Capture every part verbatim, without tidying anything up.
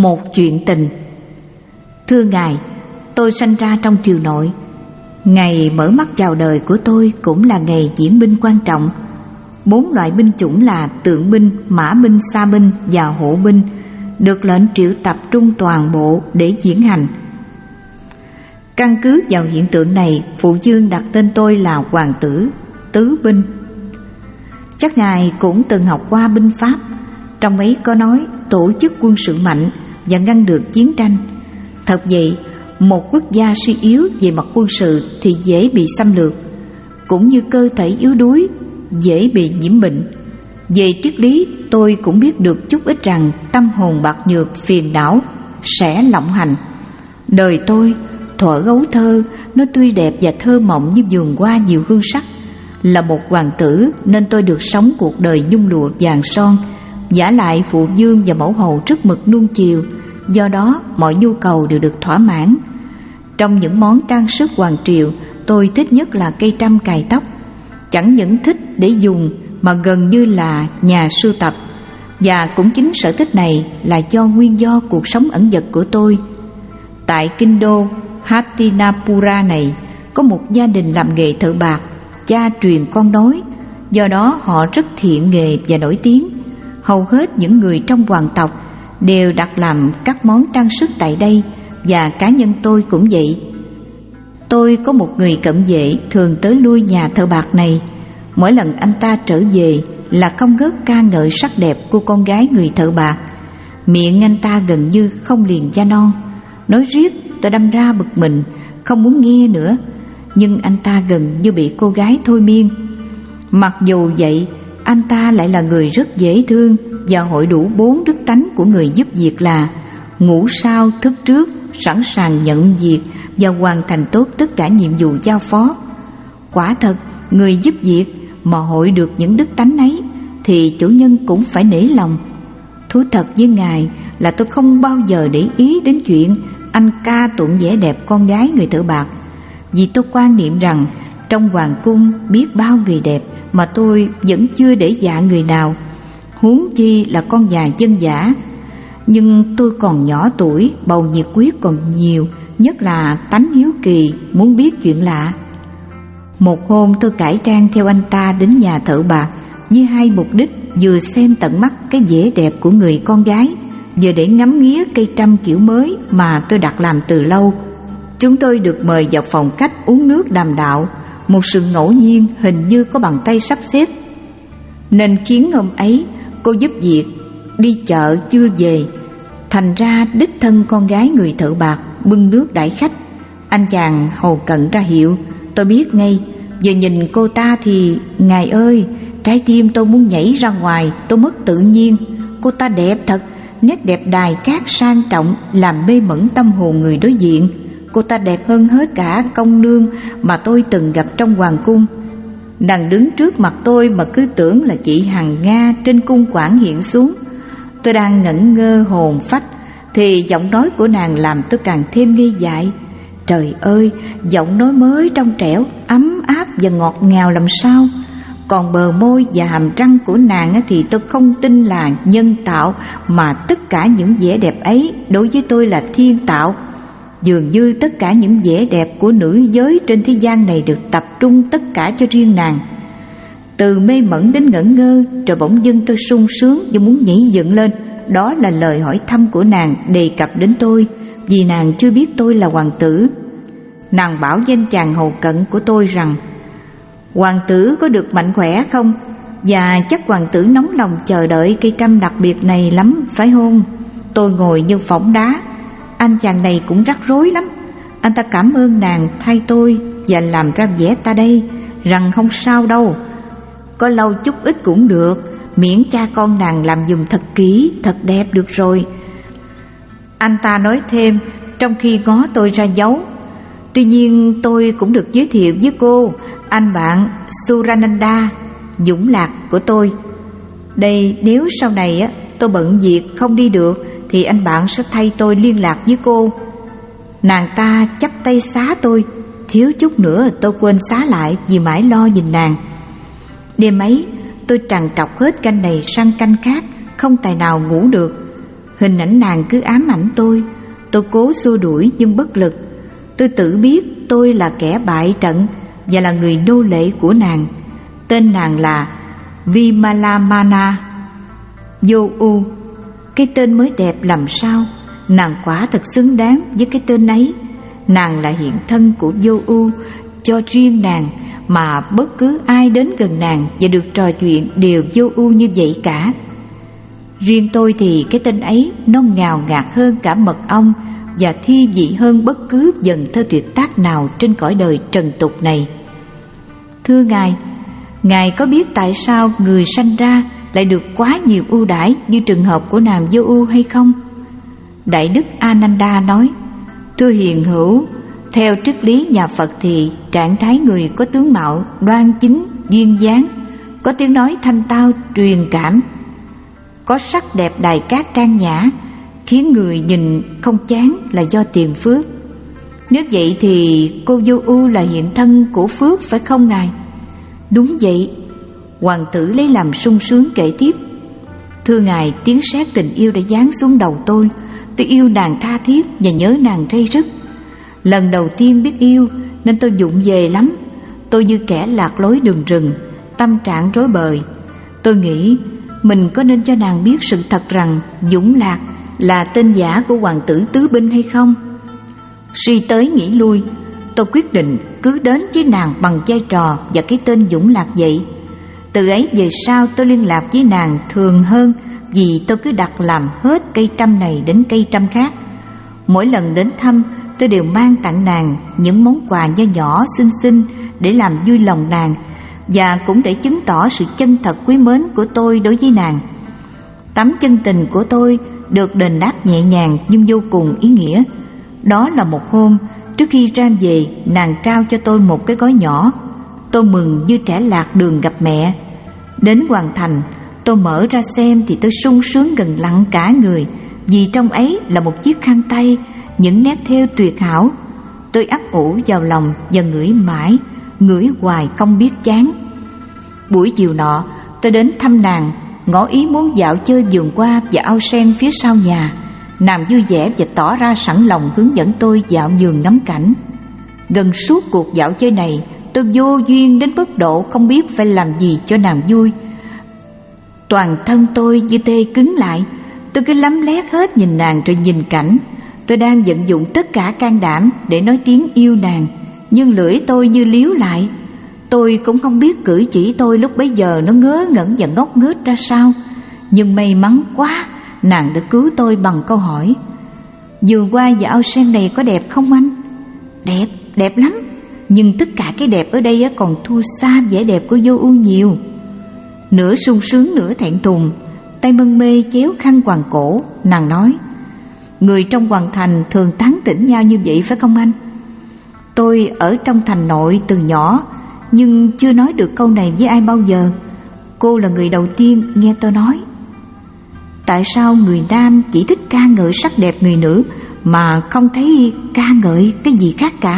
Một chuyện tình. Thưa ngài, tôi sanh ra trong triều nội. Ngày mở mắt chào đời của tôi cũng là ngày diễn binh quan trọng. Bốn loại binh chủng là tượng binh, mã binh, sa binh và hộ binh được lệnh triệu tập trung toàn bộ để diễn hành. Căn cứ vào hiện tượng này, phụ vương đặt tên tôi là hoàng tử tứ binh. Chắc ngài cũng từng học qua binh pháp. Trong ấy có nói tổ chức quân sự mạnh và ngăn được chiến tranh. Thật vậy, một quốc gia suy yếu về mặt quân sự thì dễ bị xâm lược, cũng như cơ thể yếu đuối dễ bị nhiễm bệnh. Về triết lý, tôi cũng biết được chút ít rằng tâm hồn bạc nhược, phiền não sẽ lộng hành. Đời tôi thuở gấu thơ, nó tươi đẹp và thơ mộng như vườn hoa nhiều hương sắc. Là một hoàng tử nên tôi được sống cuộc đời nhung lụa vàng son. Vả lại phụ vương và mẫu hầu rất mực nuông chiều, do đó mọi nhu cầu đều được thỏa mãn. Trong những món trang sức hoàng triều, tôi thích nhất là cây trăm cài tóc. Chẳng những thích để dùng mà gần như là nhà sưu tập. Và cũng chính sở thích này là do nguyên do cuộc sống ẩn dật của tôi. Tại kinh đô Hastinapura này có một gia đình làm nghề thợ bạc, cha truyền con nối. Do đó họ rất thiện nghề và nổi tiếng. Hầu hết những người trong hoàng tộc đều đặt làm các món trang sức tại đây, và cá nhân tôi cũng vậy. Tôi có một người cận vệ thường tới lui nhà thợ bạc này. Mỗi lần anh ta trở về là không ngớt ca ngợi sắc đẹp của con gái người thợ bạc. Miệng anh ta gần như không liền da non, nói riết tôi đâm ra bực mình, không muốn nghe nữa. Nhưng anh ta gần như bị cô gái thôi miên. Mặc dù vậy, anh ta lại là người rất dễ thương và hội đủ bốn đức tánh của người giúp việc là ngủ sau thức trước, sẵn sàng nhận việc và hoàn thành tốt tất cả nhiệm vụ giao phó. Quả thật, người giúp việc mà hội được những đức tánh ấy thì chủ nhân cũng phải nể lòng. Thú thật với ngài là tôi không bao giờ để ý đến chuyện anh ca tụng vẻ đẹp con gái người thợ bạc, vì tôi quan niệm rằng trong hoàng cung biết bao người đẹp mà tôi vẫn chưa để dạ người nào, huống chi là con già dân dã. Nhưng tôi còn nhỏ tuổi, bầu nhiệt huyết còn nhiều, nhất là tánh hiếu kỳ, muốn biết chuyện lạ. Một hôm tôi cải trang theo anh ta đến nhà thợ bạc với hai mục đích: vừa xem tận mắt cái vẻ đẹp của người con gái, vừa để ngắm nghía cây trăm kiểu mới mà tôi đặt làm từ lâu. Chúng tôi được mời vào phòng khách uống nước đàm đạo, một sự ngẫu nhiên hình như có bàn tay sắp xếp, nên khiến hôm ấy cô giúp việc đi chợ chưa về. Thành ra đích thân con gái người thợ bạc bưng nước đãi khách. Anh chàng hầu cận ra hiệu, tôi biết ngay. Vừa nhìn cô ta thì, ngài ơi, trái tim tôi muốn nhảy ra ngoài, tôi mất tự nhiên. Cô ta đẹp thật, nét đẹp đài cát sang trọng làm mê mẩn tâm hồn người đối diện. Cô ta đẹp hơn hết cả công nương mà tôi từng gặp trong hoàng cung. Nàng đứng trước mặt tôi mà cứ tưởng là chị Hằng Nga trên cung quảng hiện xuống. Tôi đang ngẩn ngơ hồn phách thì giọng nói của nàng làm tôi càng thêm nghi dại. Trời ơi, giọng nói mới trong trẻo, ấm áp và ngọt ngào làm sao. Còn bờ môi và hàm răng của nàng thì tôi không tin là nhân tạo, mà tất cả những vẻ đẹp ấy đối với tôi là thiên tạo. Dường như tất cả những vẻ đẹp của nữ giới trên thế gian này được tập trung tất cả cho riêng nàng. Từ mê mẩn đến ngẩn ngơ, rồi bỗng dưng tôi sung sướng và muốn nhảy dựng lên. Đó là lời hỏi thăm của nàng đề cập đến tôi, vì nàng chưa biết tôi là hoàng tử. Nàng bảo với anh chàng hầu cận của tôi rằng: hoàng tử có được mạnh khỏe không? Và chắc hoàng tử nóng lòng chờ đợi cây trăm đặc biệt này lắm, phải không? Tôi ngồi như phỏng đá. Anh chàng này cũng rắc rối lắm. Anh ta cảm ơn nàng thay tôi và làm ra vẻ ta đây rằng không sao đâu, có lâu chút ít cũng được, miễn cha con nàng làm giùm thật kỹ, thật đẹp được rồi. Anh ta nói thêm trong khi ngó tôi ra dấu. Tuy nhiên tôi cũng được giới thiệu với cô, anh bạn Surananda, dũng lạc của tôi. Đây, nếu sau này á tôi bận việc không đi được thì anh bạn sẽ thay tôi liên lạc với cô. Nàng ta chắp tay xá tôi, thiếu chút nữa tôi quên xá lại vì mãi lo nhìn nàng. Đêm ấy tôi trằn trọc hết canh này sang canh khác, không tài nào ngủ được. Hình ảnh nàng cứ ám ảnh tôi. Tôi cố xua đuổi nhưng bất lực. Tôi tự biết tôi là kẻ bại trận và là người nô lệ của nàng. Tên nàng là Vimalamana Vô-u. Cái tên mới đẹp làm sao. Nàng quả thật xứng đáng với cái tên ấy. Nàng là hiện thân của Vô-u cho riêng nàng, mà bất cứ ai đến gần nàng và được trò chuyện đều Vô-u như vậy cả. Riêng tôi thì cái tên ấy nó ngào ngạt hơn cả mật ong và thi vị hơn bất cứ dần thơ tuyệt tác nào trên cõi đời trần tục này. Thưa Ngài, Ngài có biết tại sao người sanh ra lại được quá nhiều ưu đãi như trường hợp của nàng Vô-u hay không? Đại đức Ananda nói: Thưa hiền hữu, theo triết lý nhà Phật thì trạng thái người có tướng mạo đoan chính, duyên dáng, có tiếng nói thanh tao, truyền cảm, có sắc đẹp đài cát trang nhã, khiến người nhìn không chán là do tiền phước. Nếu vậy thì cô Vô-u là hiện thân của phước phải không Ngài? Đúng vậy. Hoàng tử lấy làm sung sướng kể tiếp: Thưa Ngài, tiếng sét tình yêu đã giáng xuống đầu tôi. Tôi yêu nàng tha thiết và nhớ nàng ray rứt. Lần đầu tiên biết yêu nên tôi vụng về lắm. Tôi như kẻ lạc lối đường rừng, tâm trạng rối bời. Tôi nghĩ mình có nên cho nàng biết sự thật rằng Dũng Lạc là tên giả của hoàng tử Tứ Binh hay không? Suy tới nghĩ lui, tôi quyết định cứ đến với nàng bằng vai trò và cái tên Dũng Lạc vậy. Từ ấy về sau tôi liên lạc với nàng thường hơn, vì tôi cứ đặt làm hết cây trăm này đến cây trăm khác. Mỗi lần đến thăm, tôi đều mang tặng nàng những món quà nho nhỏ xinh xinh để làm vui lòng nàng, và cũng để chứng tỏ sự chân thật quý mến của tôi đối với nàng. Tấm chân tình của tôi được đền đáp nhẹ nhàng nhưng vô cùng ý nghĩa. Đó là một hôm, trước khi ra về, nàng trao cho tôi một cái gói nhỏ. Tôi mừng như trẻ lạc đường gặp mẹ. Đến Hoàng Thành, tôi mở ra xem thì tôi sung sướng gần lặng cả người, vì trong ấy là một chiếc khăn tay, những nét thêu tuyệt hảo. Tôi ấp ủ vào lòng và ngửi mãi, ngửi hoài không biết chán. Buổi chiều nọ, tôi đến thăm nàng, ngỏ ý muốn dạo chơi vườn hoa và ao sen phía sau nhà. Nàng vui vẻ và tỏ ra sẵn lòng hướng dẫn tôi dạo vườn ngắm cảnh. Gần suốt cuộc dạo chơi này, tôi vô duyên đến mức độ không biết phải làm gì cho nàng vui. Toàn thân tôi như tê cứng lại. Tôi cứ lấm lét hết nhìn nàng rồi nhìn cảnh. Tôi đang vận dụng tất cả can đảm để nói tiếng yêu nàng, nhưng lưỡi tôi như líu lại. Tôi cũng không biết cử chỉ tôi lúc bấy giờ nó ngớ ngẩn và ngốc nghếch ra sao. Nhưng may mắn quá, nàng đã cứu tôi bằng câu hỏi: vườn hoa và ao sen này có đẹp không anh? Đẹp, đẹp lắm. Nhưng tất cả cái đẹp ở đây còn thua xa vẻ đẹp của Vô-u nhiều. Nửa sung sướng nửa thẹn thùng, tay mân mê chéo khăn quàng cổ, nàng nói: người trong Hoàng Thành thường tán tỉnh nhau như vậy phải không anh? Tôi ở trong thành nội từ nhỏ, nhưng chưa nói được câu này với ai bao giờ. Cô là người đầu tiên nghe tôi nói. Tại sao người nam chỉ thích ca ngợi sắc đẹp người nữ mà không thấy ca ngợi cái gì khác cả?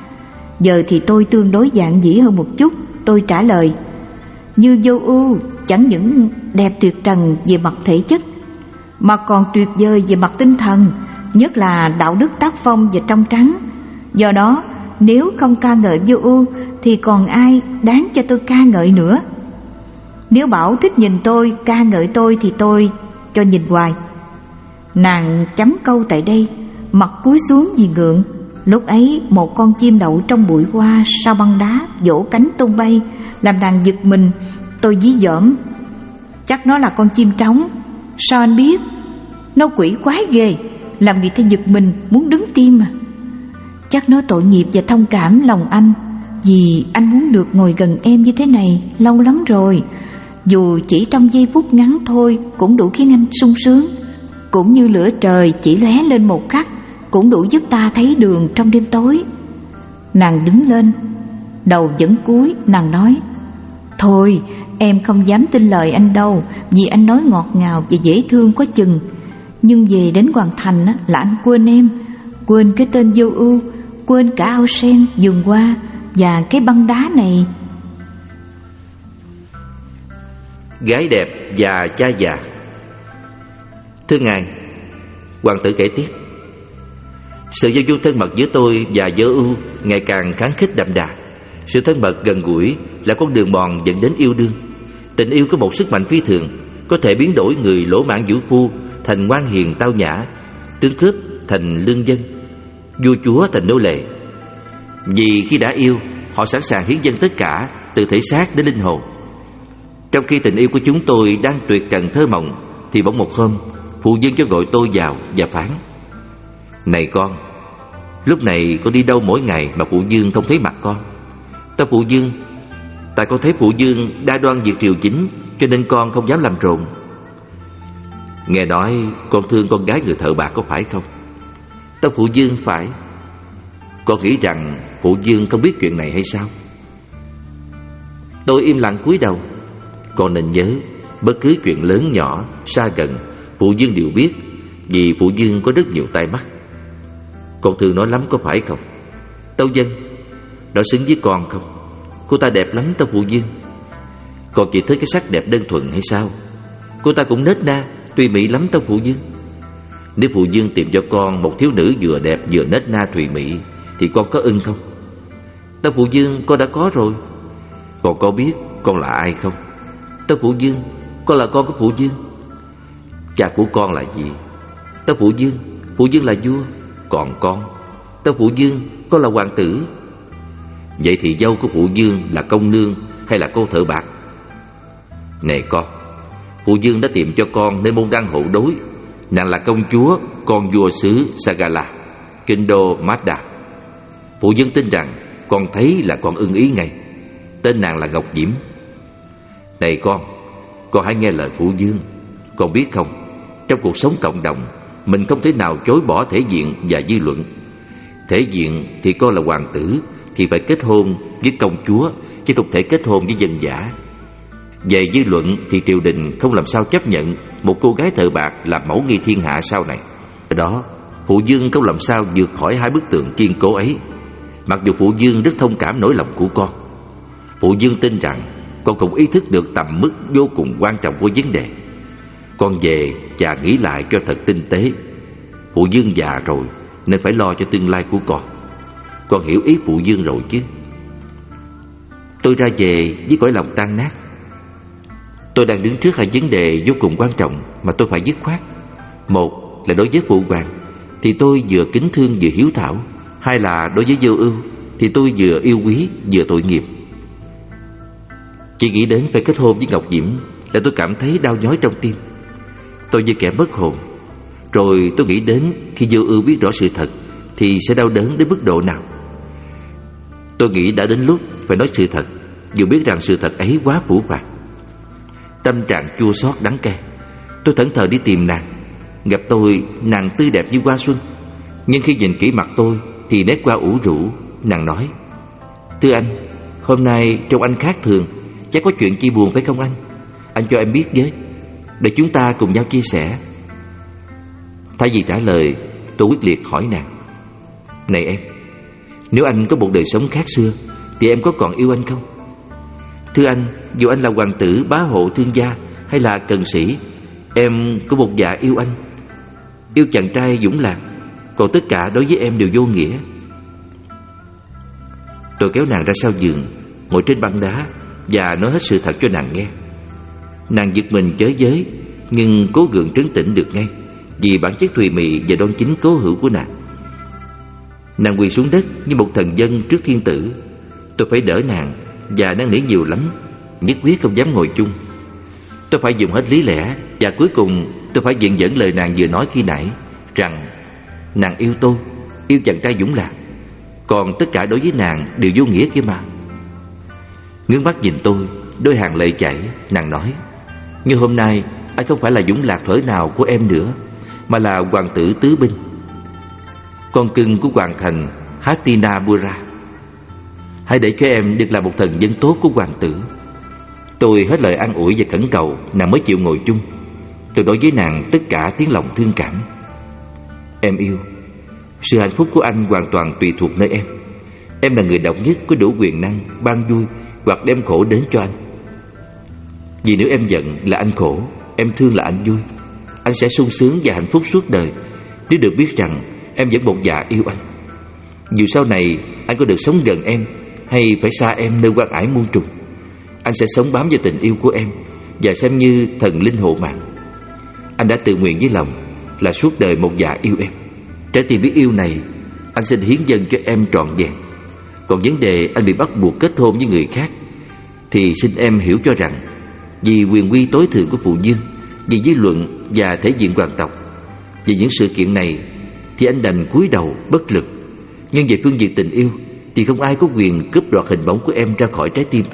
Giờ thì tôi tương đối dạn dĩ hơn một chút. Tôi trả lời: như Vô-u chẳng những đẹp tuyệt trần về mặt thể chất, mà còn tuyệt vời về mặt tinh thần, nhất là đạo đức tác phong và trong trắng. Do đó, nếu không ca ngợi Vô-u thì còn ai đáng cho tôi ca ngợi nữa. Nếu bảo thích nhìn tôi, ca ngợi tôi thì tôi cho nhìn hoài. Nàng chấm câu tại đây, mặt cúi xuống vì ngượng. Lúc ấy một con chim đậu trong bụi hoa sau băng đá vỗ cánh tung bay, làm nàng giật mình. Tôi dí dỏm: chắc nó là con chim trống. Sao anh biết? Nó quỷ quái ghê, làm người ta giật mình muốn đứng tim mà. Chắc nó tội nghiệp và thông cảm lòng anh, vì anh muốn được ngồi gần em như thế này lâu lắm rồi. Dù chỉ trong giây phút ngắn thôi cũng đủ khiến anh sung sướng. Cũng như lửa trời chỉ lóe lên một khắc cũng đủ giúp ta thấy đường trong đêm tối. Nàng đứng lên, đầu vẫn cúi, nàng nói: thôi, em không dám tin lời anh đâu, vì anh nói ngọt ngào và dễ thương quá chừng. Nhưng về đến Hoàng Thành là anh quên em, quên cái tên Vô-u, quên cả ao sen, vườn hoa và cái băng đá này. Gái đẹp và cha già. Thưa Ngài, Hoàng tử kể tiếp: sự giao du thân mật giữa tôi và Vô Ưu ngày càng kháng khích đậm đà. Sự thân mật gần gũi là con đường mòn dẫn đến yêu đương. Tình yêu có một sức mạnh phi thường, có thể biến đổi người lỗ mãn vũ phu thành ngoan hiền tao nhã, tướng cướp thành lương dân, vua chúa thành nô lệ. Vì khi đã yêu, họ sẵn sàng hiến dâng tất cả, từ thể xác đến linh hồn. Trong khi tình yêu của chúng tôi đang tuyệt trần thơ mộng, thì bỗng một hôm, phụ vương cho gọi tôi vào và phán: này con, lúc này con đi đâu mỗi ngày mà phụ vương không thấy mặt con? Ta: phụ vương, tại con thấy phụ vương đa đoan việc triều chính, cho nên con không dám làm rộn. Nghe nói con thương con gái người thợ bạc có phải không? Ta: phụ vương, phải. Con nghĩ rằng phụ vương không biết chuyện này hay sao? Tôi im lặng cúi đầu. Con nên nhớ, bất cứ chuyện lớn nhỏ, xa gần, phụ vương đều biết, vì phụ vương có rất nhiều tai mắt. Con thương nó lắm có phải không? Tâu dân, nó xứng với con không? Cô ta đẹp lắm tâu phụ vương. Con chỉ thích cái sắc đẹp đơn thuần hay sao? Cô ta cũng nết na, tùy mị lắm tâu phụ vương. Nếu phụ vương tìm cho con một thiếu nữ vừa đẹp vừa nết na tùy mị, thì con có ưng không? Tâu phụ vương, con đã có rồi. Con có biết con là ai không? Tâu phụ vương, con là con của phụ vương. Cha của con là gì? Tâu phụ vương, phụ vương là vua. Còn con? Tâu phụ vương, con là hoàng tử. Vậy thì dâu của phụ vương là công nương hay là cô thợ bạc? Này con, phụ vương đã tìm cho con nơi môn đăng hộ đối. Nàng là công chúa, con vua xứ Sagala, kinh đô Madda. Phụ vương tin rằng con thấy là con ưng ý ngay. Tên nàng là Ngọc Diễm. Này con, con hãy nghe lời phụ vương. Con biết không, trong cuộc sống cộng đồng, mình không thể nào chối bỏ thể diện và dư luận. Thể diện thì con là hoàng tử thì phải kết hôn với công chúa, chứ không thể kết hôn với dân dã. Về dư luận thì triều đình không làm sao chấp nhận một cô gái thợ bạc làm mẫu nghi thiên hạ sau này. Từ đó, phụ vương không làm sao vượt khỏi hai bức tường kiên cố ấy. Mặc dù phụ vương rất thông cảm nỗi lòng của con, phụ vương tin rằng con cũng ý thức được tầm mức vô cùng quan trọng của vấn đề. Con về và nghĩ lại cho thật tinh tế. Phụ vương già rồi nên phải lo cho tương lai của con. Con hiểu ý phụ vương rồi chứ? Tôi ra về với cõi lòng tan nát. Tôi đang đứng trước hai vấn đề vô cùng quan trọng mà tôi phải dứt khoát. Một là đối với phụ hoàng thì tôi vừa kính thương vừa hiếu thảo. Hai là đối với Vô Ưu thì tôi vừa yêu quý vừa tội nghiệp. Chỉ nghĩ đến phải kết hôn với Ngọc Diễm là tôi cảm thấy đau nhói trong tim. Tôi như kẻ mất hồn. Rồi tôi nghĩ đến khi Vô Ưu biết rõ sự thật thì sẽ đau đớn đến mức độ nào. Tôi nghĩ đã đến lúc phải nói sự thật, dù biết rằng sự thật ấy quá phũ phàng. Tâm trạng chua xót đắng cay. Tôi thẫn thờ đi tìm nàng. Gặp tôi, nàng tươi đẹp như hoa xuân. Nhưng khi nhìn kỹ mặt tôi thì nét hoa ủ rũ. Nàng nói: thưa anh, hôm nay trông anh khác thường. Chắc có chuyện chi buồn phải không anh? Anh cho em biết với, để chúng ta cùng nhau chia sẻ. Thay vì trả lời, tôi quyết liệt hỏi nàng: này em, nếu anh có một đời sống khác xưa thì em có còn yêu anh không? Thưa anh, dù anh là hoàng tử, bá hộ, thương gia hay là cần sĩ, em có một dạ yêu anh. Yêu chàng trai dũng lạc, còn tất cả đối với em đều vô nghĩa. Tôi kéo nàng ra sau giường, ngồi trên băng đá và nói hết sự thật cho nàng nghe. Nàng giật mình chới giới, nhưng cố gượng trấn tĩnh được ngay, vì bản chất thùy mị và đoan chính cố hữu của nàng. Nàng quỳ xuống đất như một thần dân trước thiên tử. Tôi phải đỡ nàng và năn nỉ nhiều lắm, nhất quyết không dám ngồi chung. Tôi phải dùng hết lý lẽ, và cuối cùng tôi phải viện dẫn lời nàng vừa nói khi nãy, rằng nàng yêu tôi, yêu chàng trai dũng lạc, còn tất cả đối với nàng đều vô nghĩa kia mà. Ngước mắt nhìn tôi, đôi hàng lệ chảy. Nàng nói: như hôm nay anh không phải là dũng lạc thuở nào của em nữa, mà là hoàng tử tứ binh, con cưng của hoàng thành Hastinapura. Hãy để cho em được là một thần dân tốt của hoàng tử. Tôi hết lời an ủi và khẩn cầu, nàng mới chịu ngồi chung. Tôi nói với nàng tất cả tiếng lòng thương cảm. Em yêu, sự hạnh phúc của anh hoàn toàn tùy thuộc nơi em. Em là người độc nhất có đủ quyền năng ban vui hoặc đem khổ đến cho anh. Vì nếu em giận là anh khổ, em thương là anh vui. Anh sẽ sung sướng và hạnh phúc suốt đời, nếu được biết rằng em vẫn bột dạ yêu anh. Dù sau này anh có được sống gần em hay phải xa em nơi quan ải muôn trùng, anh sẽ sống bám vào tình yêu của em và xem như thần linh hộ mạng. Anh đã tự nguyện với lòng là suốt đời một dạ yêu em. Trái tim biết yêu này anh xin hiến dâng cho em trọn vẹn. Còn vấn đề anh bị bắt buộc kết hôn với người khác thì xin em hiểu cho rằng vì quyền uy tối thượng của phụ dương, vì dư luận và thể diện hoàng tộc, vì những sự kiện này thì anh đành cúi đầu bất lực. Nhưng về phương diện tình yêu thì không ai có quyền cướp đoạt hình bóng của em ra khỏi trái tim.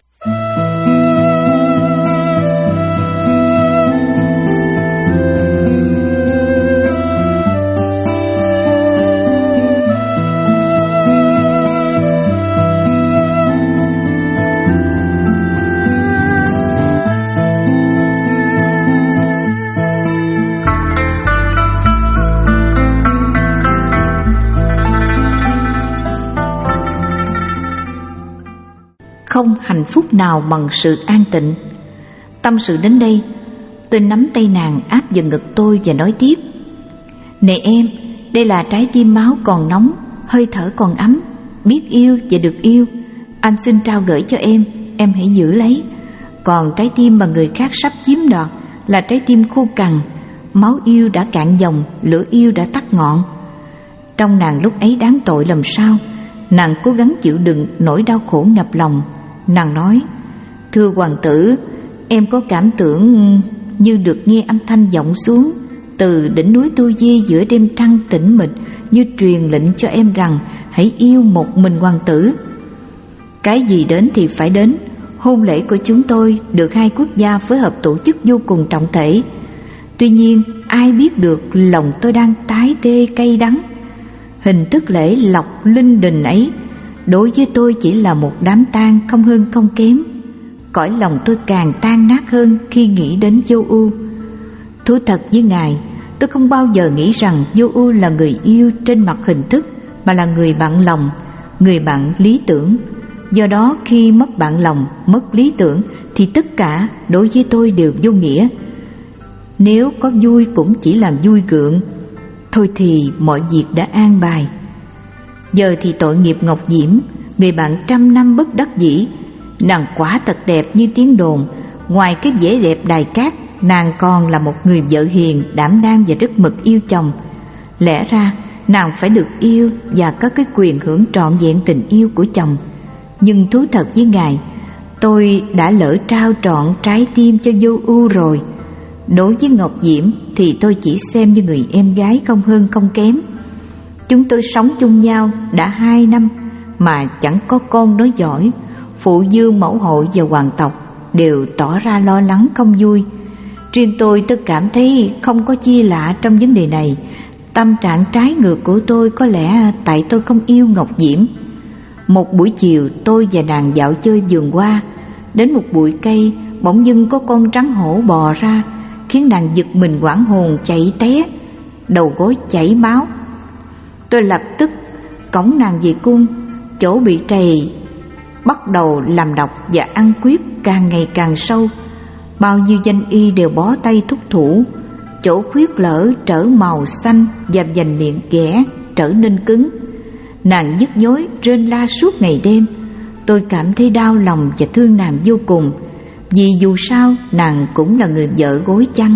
Không hạnh phúc nào bằng sự an tịnh. Tâm sự đến đây, tôi nắm tay nàng áp vào ngực tôi và nói tiếp: Này em, đây là trái tim máu còn nóng, hơi thở còn ấm, biết yêu và được yêu. Anh xin trao gửi cho em, em hãy giữ lấy. Còn trái tim mà người khác sắp chiếm đoạt là trái tim khô cằn, máu yêu đã cạn dòng, lửa yêu đã tắt ngọn. Trong nàng lúc ấy đáng tội làm sao, nàng cố gắng chịu đựng nỗi đau khổ ngập lòng. Nàng nói: Thưa hoàng tử, em có cảm tưởng như được nghe âm thanh vọng xuống từ đỉnh núi Tu Di giữa đêm trăng tĩnh mịch, như truyền lệnh cho em rằng hãy yêu một mình hoàng tử. Cái gì đến thì phải đến. Hôn lễ của chúng tôi được hai quốc gia phối hợp tổ chức vô cùng trọng thể. Tuy nhiên ai biết được lòng tôi đang tái tê cay đắng. Hình thức lễ lọc linh đình ấy đối với tôi chỉ là một đám tang không hơn không kém. Cõi lòng tôi càng tan nát hơn khi nghĩ đến Vô Ưu. Thú thật với ngài, tôi không bao giờ nghĩ rằng Vô Ưu là người yêu trên mặt hình thức, mà là người bạn lòng, người bạn lý tưởng. Do đó khi mất bạn lòng, mất lý tưởng thì tất cả đối với tôi đều vô nghĩa. Nếu có vui cũng chỉ làm vui gượng. Thôi thì mọi việc đã an bài. Giờ thì tội nghiệp Ngọc Diễm, người bạn trăm năm bất đắc dĩ. Nàng quả thật đẹp như tiếng đồn. Ngoài cái vẻ đẹp đài cát, nàng còn là một người vợ hiền, đảm đang và rất mực yêu chồng. Lẽ ra nàng phải được yêu và có cái quyền hưởng trọn vẹn tình yêu của chồng. Nhưng thú thật với ngài, tôi đã lỡ trao trọn trái tim cho Vô Ưu rồi. Đối với Ngọc Diễm thì tôi chỉ xem như người em gái không hơn không kém. Chúng tôi sống chung nhau đã hai năm mà chẳng có con nói giỏi. Phụ dương, mẫu hậu và hoàng tộc đều tỏ ra lo lắng không vui. Riêng tôi tôi cảm thấy không có chi lạ trong vấn đề này. Tâm trạng trái ngược của tôi có lẽ tại tôi không yêu Ngọc Diễm. Một buổi chiều tôi và nàng dạo chơi vườn hoa, đến một bụi cây bỗng dưng có con rắn hổ bò ra, khiến nàng giật mình hoảng hồn chạy té, đầu gối chảy máu. Tôi lập tức cõng nàng về cung. Chỗ bị trầy bắt đầu làm độc và ăn quyết càng ngày càng sâu. Bao nhiêu danh y đều bó tay thúc thủ. Chỗ khuyết lở trở màu xanh và vành miệng ghẻ trở nên cứng. Nàng nhức nhối rên la suốt ngày đêm. Tôi cảm thấy đau lòng và thương nàng vô cùng, vì dù sao nàng cũng là người vợ gối chăn.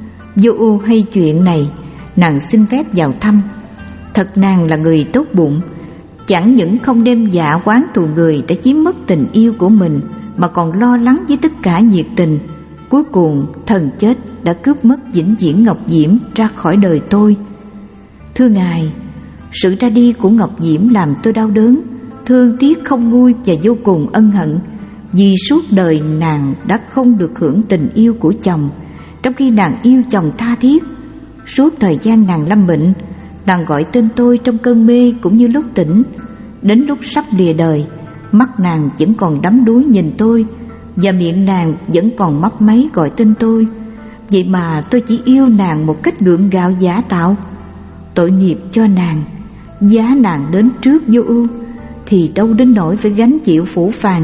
Vô Ưu hay chuyện này, nàng xin phép vào thăm. Thật nàng là người tốt bụng, chẳng những không đem dạ oán thù người đã chiếm mất tình yêu của mình, mà còn lo lắng với tất cả nhiệt tình. Cuối cùng thần chết đã cướp mất vĩnh viễn Ngọc Diễm ra khỏi đời tôi. Thưa ngài, sự ra đi của Ngọc Diễm làm tôi đau đớn, thương tiếc không nguôi và vô cùng ân hận, vì suốt đời nàng đã không được hưởng tình yêu của chồng, trong khi nàng yêu chồng tha thiết. Suốt thời gian nàng lâm bệnh, nàng gọi tên tôi trong cơn mê cũng như lúc tỉnh. Đến lúc sắp lìa đời, mắt nàng vẫn còn đắm đuối nhìn tôi, và miệng nàng vẫn còn mấp máy gọi tên tôi. Vậy mà tôi chỉ yêu nàng một cách gượng gạo giả tạo. Tội nghiệp cho nàng. Giá nàng đến trước Vô Ưu thì đâu đến nỗi phải gánh chịu phủ phàng.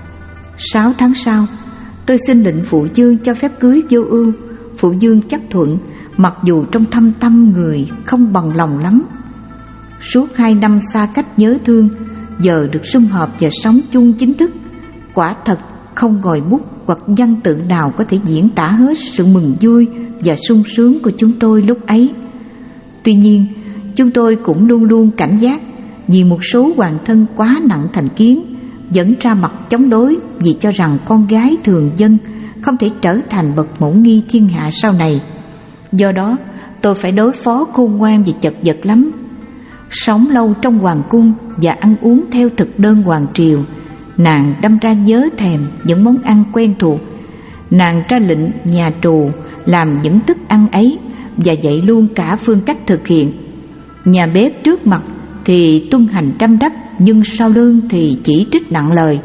Sáu tháng sau, tôi xin lệnh phụ dương cho phép cưới Vô Ưu. Phụ dương chấp thuận mặc dù trong thâm tâm người không bằng lòng lắm. Suốt hai năm xa cách nhớ thương, giờ được sum họp và sống chung chính thức, quả thật không ngòi bút hoặc văn tự nào có thể diễn tả hết sự mừng vui và sung sướng của chúng tôi lúc ấy. Tuy nhiên, chúng tôi cũng luôn luôn cảnh giác vì một số hoàng thân quá nặng thành kiến vẫn ra mặt chống đối, vì cho rằng con gái thường dân không thể trở thành bậc mẫu nghi thiên hạ sau này. Do đó tôi phải đối phó khôn ngoan và chật vật lắm. Sống lâu trong hoàng cung và ăn uống theo thực đơn hoàng triều, nàng đâm ra nhớ thèm những món ăn quen thuộc. Nàng ra lệnh nhà trù làm những thức ăn ấy và dạy luôn cả phương cách thực hiện. Nhà bếp trước mặt thì tuân hành trăm đất, nhưng sau lưng thì chỉ trích nặng lời.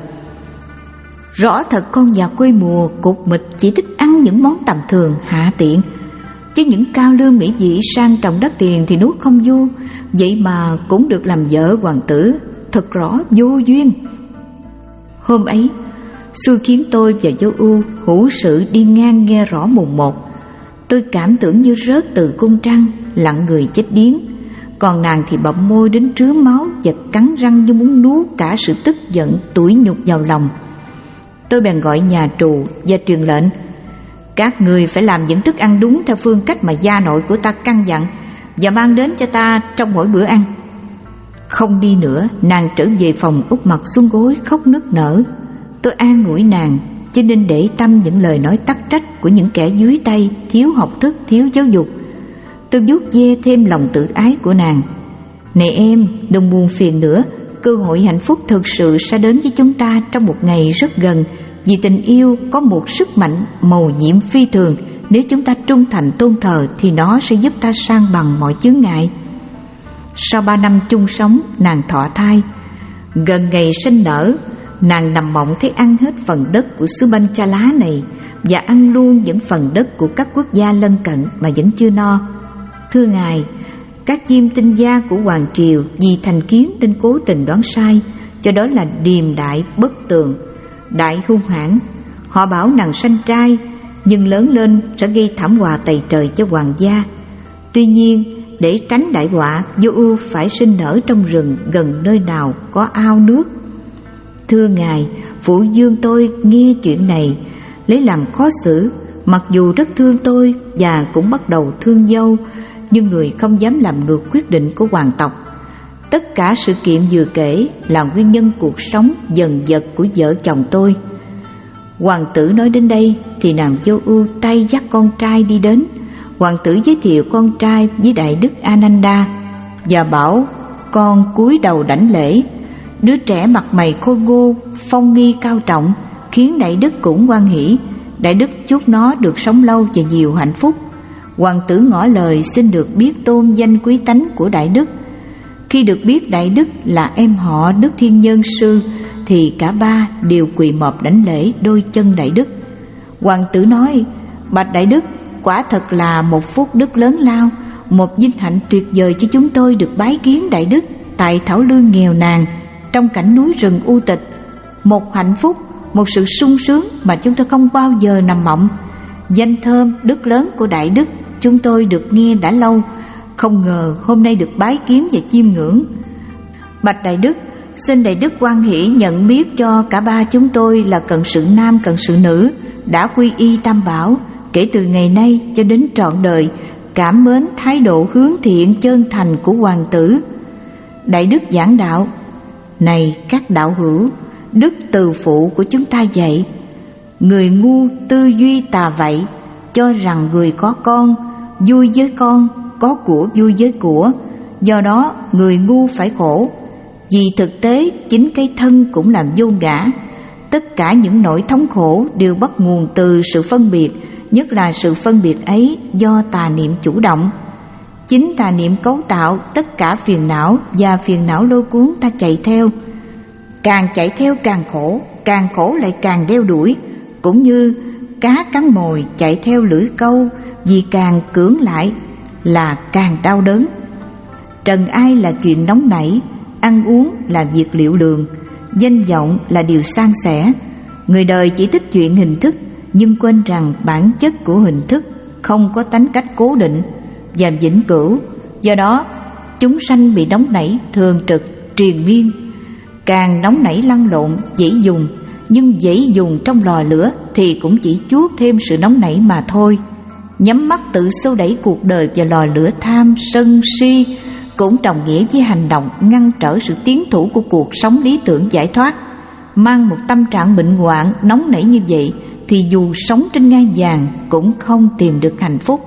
Rõ thật con nhà quê mùa cục mịch chỉ thích ăn những món tầm thường hạ tiện, chứ những cao lương mỹ vị sang trọng đắt tiền thì nuốt không vô. Vậy mà cũng được làm vợ hoàng tử, thật rõ vô duyên. Hôm ấy xui khiến tôi và Vô Ưu hữu sự đi ngang nghe rõ mùng một. Tôi cảm tưởng như rớt từ cung trăng, lặng người chết điếng. Còn nàng thì bậm môi đến trứa máu và cắn răng như muốn nuốt cả sự tức giận tủi nhục vào lòng. Tôi bèn gọi nhà trù và truyền lệnh: các người phải làm những thức ăn đúng theo phương cách mà gia nội của ta căn dặn, và mang đến cho ta trong mỗi bữa ăn. Không đi nữa, nàng trở về phòng úp mặt xuống gối khóc nức nở. Tôi an ủi nàng, chứ nên để tâm những lời nói tắc trách của những kẻ dưới tay, thiếu học thức, thiếu giáo dục. Tôi vuốt ve thêm lòng tự ái của nàng. Này em, đừng buồn phiền nữa, cơ hội hạnh phúc thực sự sẽ đến với chúng ta trong một ngày rất gần, vì tình yêu có một sức mạnh mầu nhiệm phi thường. Nếu chúng ta trung thành tôn thờ thì nó sẽ giúp ta san bằng mọi chướng ngại. Sau ba năm chung sống, nàng thọ thai. Gần ngày sinh nở, nàng nằm mộng thấy ăn hết phần đất của xứ Panchala này và ăn luôn những phần đất của các quốc gia lân cận mà vẫn chưa no. Thưa ngài, các chim tinh gia của hoàng triều vì thành kiến nên cố tình đoán sai, cho đó là điềm đại bất tường, đại hung hãn. Họ bảo nàng sanh trai, nhưng lớn lên sẽ gây thảm họa tày trời cho hoàng gia. Tuy nhiên, để tránh đại họa, Vô Ưu phải sinh nở trong rừng gần nơi nào có ao nước. Thưa ngài, phụ vương tôi nghe chuyện này lấy làm khó xử, mặc dù rất thương tôi và cũng bắt đầu thương dâu, nhưng người không dám làm ngược quyết định của hoàng tộc. Tất cả sự kiện vừa kể là nguyên nhân cuộc sống dần dật của vợ chồng tôi. Hoàng tử nói đến đây thì nàng Vô Ưu tay dắt con trai đi đến. Hoàng tử giới thiệu con trai với đại đức Ananda và bảo con cúi đầu đảnh lễ. Đứa trẻ mặt mày khôi ngô, phong nghi cao trọng, khiến đại đức cũng hoan hỉ. Đại đức chúc nó được sống lâu và nhiều hạnh phúc. Hoàng tử ngỏ lời xin được biết tôn danh quý tánh của đại đức. Khi được biết đại đức là em họ Đức Thiên Nhân Sư thì cả ba đều quỳ mọp đảnh lễ đôi chân đại đức. Hoàng tử nói: bạch đại đức, quả thật là một phúc đức lớn lao, một vinh hạnh tuyệt vời cho chúng tôi được bái kiến đại đức tại thảo lương nghèo nàn trong cảnh núi rừng u tịch. Một hạnh phúc, một sự sung sướng mà chúng tôi không bao giờ nằm mộng. Danh thơm đức lớn của đại đức chúng tôi được nghe đã lâu, không ngờ hôm nay được bái kiến và chiêm ngưỡng. Bạch đại đức, xin đại đức hoan hỷ nhận biết cho cả ba chúng tôi là cận sự nam cận sự nữ đã quy y tam bảo, kể từ ngày nay cho đến trọn đời, cảm mến thái độ hướng thiện chân thành của hoàng tử. Đại đức giảng đạo: này các đạo hữu, đức từ phụ của chúng ta dạy, người ngu tư duy tà vậy, cho rằng người có con vui với con, có của vui với của, do đó người ngu phải khổ. Vì thực tế chính cái thân cũng làm vô ngã. Tất cả những nỗi thống khổ đều bắt nguồn từ sự phân biệt, nhất là sự phân biệt ấy do tà niệm chủ động. Chính tà niệm cấu tạo tất cả phiền não, và phiền não lôi cuốn ta chạy theo. Càng chạy theo càng khổ, càng khổ lại càng đeo đuổi. Cũng như cá cắn mồi chạy theo lưỡi câu, vì càng cưỡng lại là càng đau đớn. Trần ai là chuyện nóng nảy, ăn uống là việc liệu lường, danh vọng là điều san sẻ. Người đời chỉ thích chuyện hình thức, nhưng quên rằng bản chất của hình thức không có tánh cách cố định và vĩnh cửu, do đó chúng sanh bị nóng nảy thường trực triền miên. Càng nóng nảy lăn lộn dễ dùng, nhưng dễ dùng trong lò lửa thì cũng chỉ chuốc thêm sự nóng nảy mà thôi. Nhắm mắt tự xô đẩy cuộc đời vào lò lửa tham sân si cũng đồng nghĩa với hành động ngăn trở sự tiến thủ của cuộc sống lý tưởng giải thoát. Mang một tâm trạng bệnh hoạn nóng nảy như vậy thì dù sống trên ngai vàng cũng không tìm được hạnh phúc.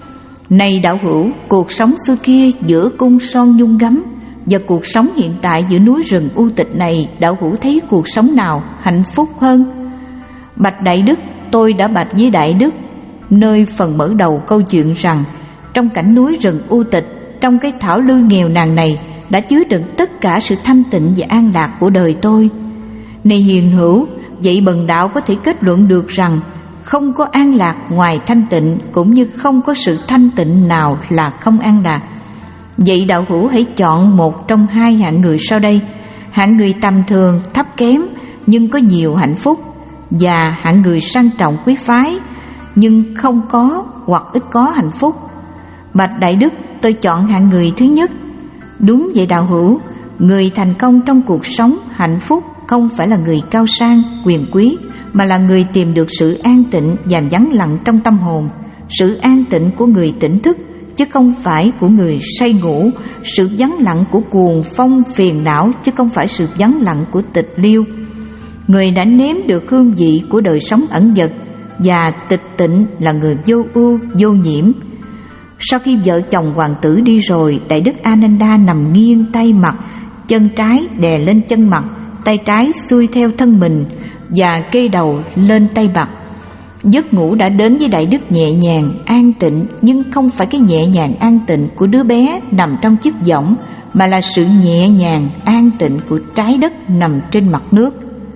Này đạo hữu, cuộc sống xưa kia giữa cung son nhung gấm và cuộc sống hiện tại giữa núi rừng u tịch này, đạo hữu thấy cuộc sống nào hạnh phúc hơn? Bạch Đại Đức, tôi đã bạch với Đại Đức nơi phần mở đầu câu chuyện rằng trong cảnh núi rừng u tịch, trong cái thảo lư nghèo nàn này đã chứa đựng tất cả sự thanh tịnh và an lạc của đời tôi. Này hiền hữu, vậy bần đạo có thể kết luận được rằng không có an lạc ngoài thanh tịnh, cũng như không có sự thanh tịnh nào là không an lạc. Vậy đạo hữu hãy chọn một trong hai hạng người sau đây: hạng người tầm thường thấp kém nhưng có nhiều hạnh phúc, và hạng người sang trọng quý phái nhưng không có hoặc ít có hạnh phúc. Bạch Đại Đức, tôi chọn hạng người thứ nhất. Đúng vậy đạo hữu, người thành công trong cuộc sống hạnh phúc không phải là người cao sang quyền quý, mà là người tìm được sự an tịnh và vắng lặng trong tâm hồn. Sự an tịnh của người tỉnh thức chứ không phải của người say ngủ, sự vắng lặng của cuồng phong phiền não chứ không phải sự vắng lặng của tịch liêu. Người đã nếm được hương vị của đời sống ẩn dật và tịch tịnh là người vô ưu vô nhiễm. Sau khi vợ chồng hoàng tử đi rồi, Đại Đức Ananda nằm nghiêng tay mặt, chân trái đè lên chân mặt, tay trái xuôi theo thân mình và kê đầu lên tay mặt. Giấc ngủ đã đến với Đại Đức nhẹ nhàng, an tịnh, nhưng không phải cái nhẹ nhàng an tịnh của đứa bé nằm trong chiếc võng, mà là sự nhẹ nhàng an tịnh của trái đất nằm trên mặt nước.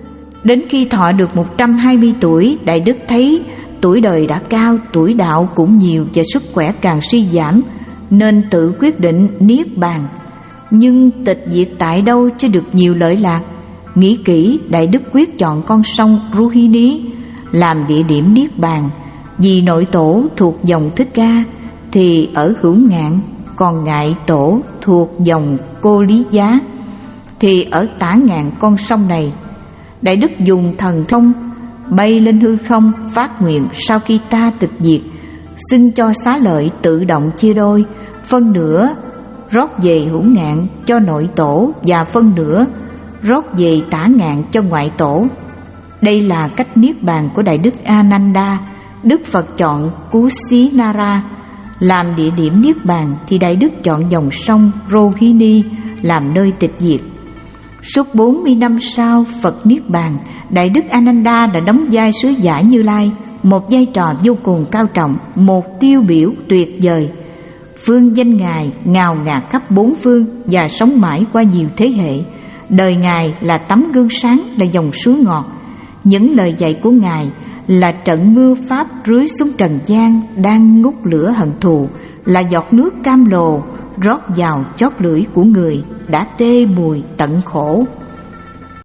Đến khi thọ được một trăm hai mươi tuổi, Đại Đức thấy tuổi đời đã cao, tuổi đạo cũng nhiều và sức khỏe càng suy giảm, nên tự quyết định niết bàn. Nhưng tịch diệt tại đâu cho được nhiều lợi lạc? Nghĩ kỹ, Đại Đức quyết chọn con sông Rohini làm địa điểm niết bàn. Vì nội tổ thuộc dòng Thích Ca thì ở Hữu Ngạn, còn Ngại tổ thuộc dòng Cô Lý Giá thì ở Tả Ngạn con sông này. Đại Đức dùng thần thông bay lên hư không phát nguyện: sau khi ta tịch diệt, xin cho xá lợi tự động chia đôi, phân nửa rót về Hữu Ngạn cho nội tổ và phân nửa rót về Tả Ngạn cho ngoại tổ. Đây là cách niết bàn của Đại Đức Ananda. Đức Phật chọn Kusinara làm địa điểm niết bàn, thì Đại Đức chọn dòng sông Rohini làm nơi tịch diệt. Suốt bốn mươi năm sau Phật niết bàn, Đại Đức Ananda đã đóng vai sứ giả Như Lai, một vai trò vô cùng cao trọng, một tiêu biểu tuyệt vời. Phương danh Ngài ngào ngạt khắp bốn phương và sống mãi qua nhiều thế hệ. Đời Ngài là tấm gương sáng, là dòng suối ngọt. Những lời dạy của Ngài là trận mưa pháp rưới xuống trần gian đang ngút lửa hận thù, là giọt nước cam lồ rót vào chót lưỡi của người đã tê mùi tận khổ.